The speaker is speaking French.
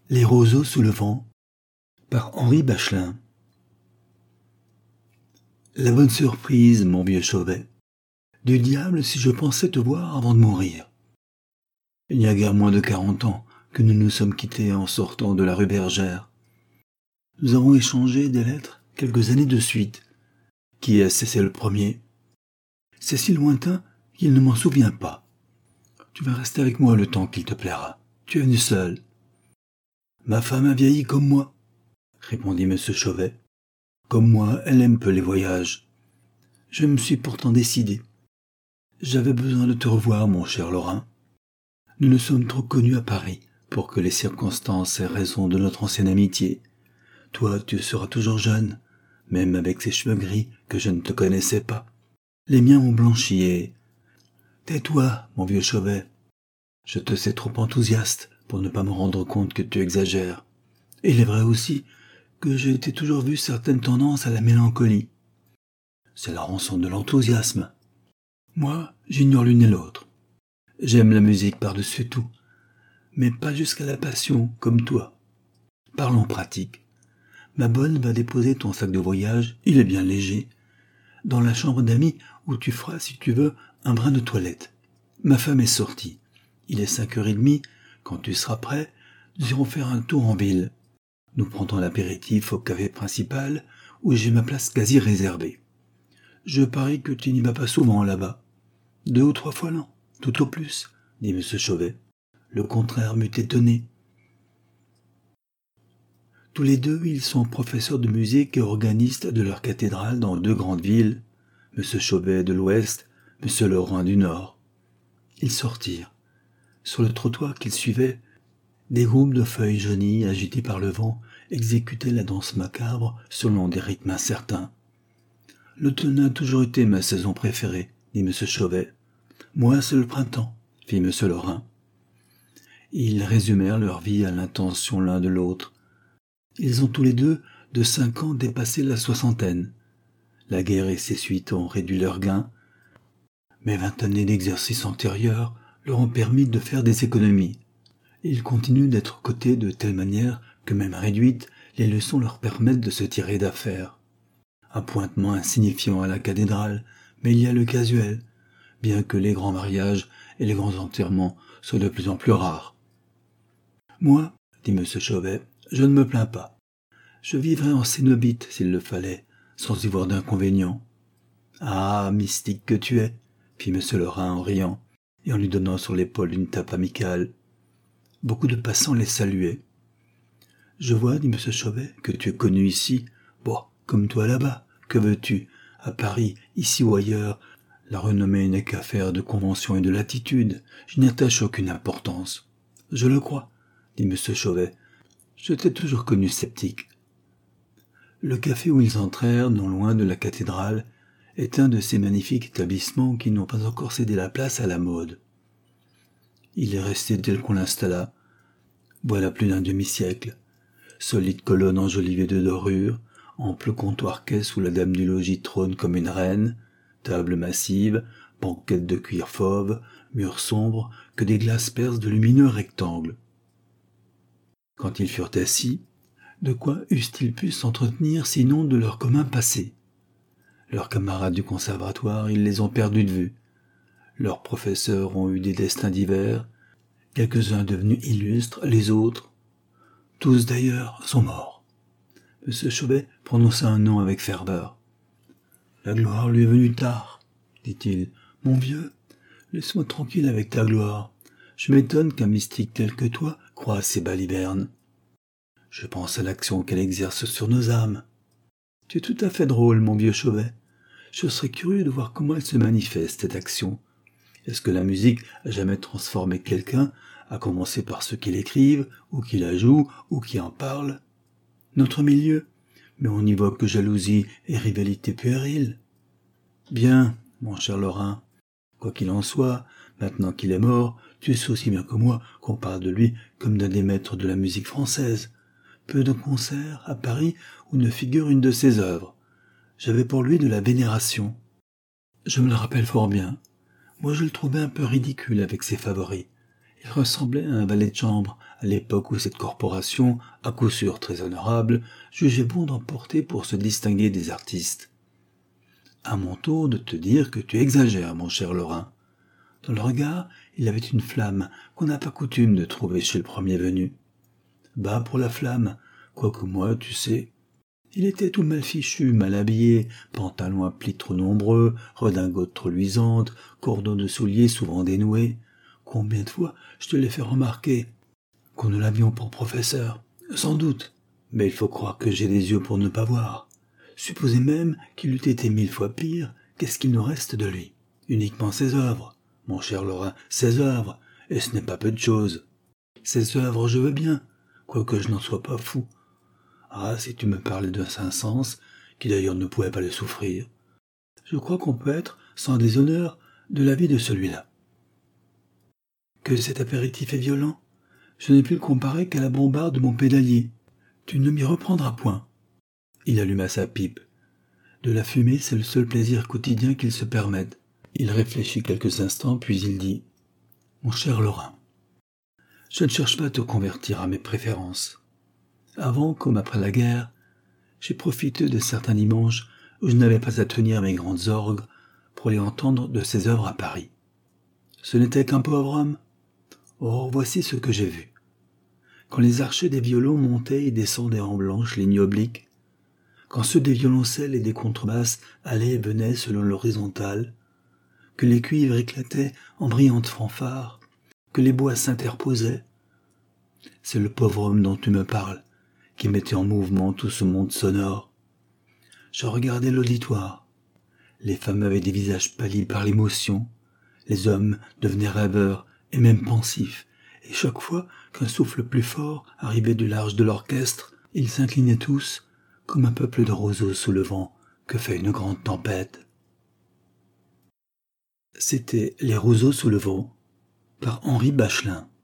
Les roseaux sous le vent, par Henri Bachelin. La bonne surprise, mon vieux Chauvet. Du diable si je pensais te voir avant de mourir. Il n'y a guère moins de 40 ans que nous nous sommes quittés en sortant de la rue Bergère. Nous avons échangé des lettres quelques années de suite. Qui a cessé le premier? C'est si lointain qu'il ne m'en souvient pas. Tu vas rester avec moi le temps qu'il te plaira. Tu es venu seul. Ma femme a vieilli comme moi, répondit M. Chauvet. Comme moi, elle aime peu les voyages. Je me suis pourtant décidé. J'avais besoin de te revoir, mon cher Laurent. Nous nous sommes trop connus à Paris pour que les circonstances aient raison de notre ancienne amitié. Toi, tu seras toujours jeune, même avec ces cheveux gris que je ne te connaissais pas. Les miens ont blanchi et... Tais-toi, mon vieux Chauvet. Je te sais trop enthousiaste pour ne pas me rendre compte que tu exagères. Et il est vrai aussi que j'ai toujours vu certaines tendances à la mélancolie. C'est la rançon de l'enthousiasme. Moi, j'ignore l'une et l'autre. J'aime la musique par-dessus tout, mais pas jusqu'à la passion, comme toi. Parlons pratique. Ma bonne va déposer ton sac de voyage, il est bien léger, dans la chambre d'amis où tu feras, si tu veux, un brin de toilette. Ma femme est sortie. Il est 5h30, quand tu seras prêt, nous irons faire un tour en ville. Nous prendrons l'apéritif au café principal, où j'ai ma place quasi réservée. Je parie que tu n'y vas pas souvent là-bas. 2 ou 3 fois l'an, tout au plus, dit M. Chauvet. Le contraire m'eût étonné. Tous les deux, ils sont professeurs de musique et organistes de leur cathédrale dans 2 grandes villes, M. Chauvet de l'Ouest, M. Laurent du Nord. Ils sortirent. Sur le trottoir qu'ils suivaient, des groupes de feuilles jaunies agitées par le vent exécutaient la danse macabre selon des rythmes incertains. L'automne a toujours été ma saison préférée, dit M. Chauvet. Moi, c'est le printemps, fit M. Laurent. Ils résumèrent leur vie à l'intention l'un de l'autre. Ils ont tous les deux, de 5 ans, dépassé la soixantaine. La guerre et ses suites ont réduit leurs gains, mais 20 années d'exercice antérieur leur ont permis de faire des économies. Ils continuent d'être cotés de telle manière que même réduites, les leçons leur permettent de se tirer d'affaire. Un pointement insignifiant à la cathédrale, mais il y a le casuel, bien que les grands mariages et les grands enterrements soient de plus en plus rares. Moi, dit M. Chauvet, je ne me plains pas. Je vivrais en cénobite s'il le fallait, sans y voir d'inconvénient. Ah, mystique que tu es, fit M. Laurent en riant, et en lui donnant sur l'épaule une tape amicale. Beaucoup de passants les saluaient. Je vois, dit M. Chauvet, que tu es connu ici. Bon, comme toi là-bas, que veux-tu? À Paris, ici ou ailleurs, la renommée n'est qu'affaire de convention et de latitude. Je n'y attache aucune importance. Je le crois, dit M. Chauvet. Je t'ai toujours connu sceptique. Le café où ils entrèrent, non loin de la cathédrale, est un de ces magnifiques établissements qui n'ont pas encore cédé la place à la mode. Il est resté tel qu'on l'installa. Voilà plus d'un demi-siècle. Solide colonne enjolivée de dorures, ample comptoir-caisse où la dame du logis trône comme une reine, table massive, banquette de cuir fauve, murs sombres que des glaces percent de lumineux rectangles. Quand ils furent assis, de quoi eussent-ils pu s'entretenir sinon de leur commun passé? Leurs camarades du conservatoire, ils les ont perdus de vue. Leurs professeurs ont eu des destins divers, quelques-uns devenus illustres, les autres, tous d'ailleurs, sont morts. M. Chauvet prononça un nom avec ferveur. La gloire lui est venue tard, dit-il. Mon vieux, laisse-moi tranquille avec ta gloire. Je m'étonne qu'un mystique tel que toi croie à ces balivernes. Je pense à l'action qu'elle exerce sur nos âmes. Tu es tout à fait drôle, mon vieux Chauvet. Je serais curieux de voir comment elle se manifeste, cette action. Est-ce que la musique a jamais transformé quelqu'un, à commencer par ceux qui l'écrivent, ou qui la jouent, ou qui en parlent? Notre milieu, mais on n'y voit que jalousie et rivalité puérile. Bien, mon cher Laurent, quoi qu'il en soit, maintenant qu'il est mort, tu sais aussi bien que moi qu'on parle de lui comme d'un des maîtres de la musique française. Peu de concerts à Paris où ne figure une de ses œuvres. J'avais pour lui de la vénération. Je me le rappelle fort bien. Moi, je le trouvais un peu ridicule avec ses favoris, Il ressemblait à un valet de chambre, à l'époque où cette corporation, à coup sûr très honorable, jugeait bon d'en porter pour se distinguer des artistes. À mon tour de te dire que tu exagères, mon cher Lorrain. Dans le regard, il avait une flamme qu'on n'a pas coutume de trouver chez le premier venu. Bas pour la flamme, quoique moi, tu sais. Il était tout mal fichu, mal habillé, pantalons à plis trop nombreux, redingote trop luisante, cordons de souliers souvent dénoués. Combien de fois je te l'ai fait remarquer qu'on nous l'avions pour professeur? Sans doute, mais il faut croire que j'ai des yeux pour ne pas voir. Supposez même qu'il eût été 1000 fois pire, qu'est-ce qu'il nous reste de lui? Uniquement ses œuvres, mon cher Lorrain, ses œuvres, et ce n'est pas peu de chose. Ses œuvres, je veux bien, quoique je n'en sois pas fou. Ah, si tu me parlais de Saint-Saëns, qui d'ailleurs ne pouvait pas le souffrir. Je crois qu'on peut être, sans déshonneur, de l'avis de celui-là. Que cet apéritif est violent, je n'ai pu le comparer qu'à la bombarde de mon pédalier. Tu ne m'y reprendras point. Il alluma sa pipe. De la fumée, c'est le seul plaisir quotidien qu'il se permette. Il réfléchit quelques instants, puis il dit « Mon cher Lorrain, je ne cherche pas à te convertir à mes préférences. Avant comme après la guerre, j'ai profité de certains dimanches où je n'avais pas à tenir mes grandes orgues pour les entendre de ses œuvres à Paris. Ce n'était qu'un pauvre homme. Or, voici ce que j'ai vu. Quand les archets des violons montaient et descendaient en blanches lignes obliques, quand ceux des violoncelles et des contrebasses allaient et venaient selon l'horizontale, que les cuivres éclataient en brillantes fanfares, que les bois s'interposaient, c'est le pauvre homme dont tu me parles, qui mettait en mouvement tout ce monde sonore. Je regardais l'auditoire. Les femmes avaient des visages pâlis par l'émotion, les hommes devenaient rêveurs et même pensifs, et chaque fois qu'un souffle plus fort arrivait du large de l'orchestre, ils s'inclinaient tous, comme un peuple de roseaux sous le vent que fait une grande tempête. C'était Les roseaux sous le vent, par Henri Bachelin.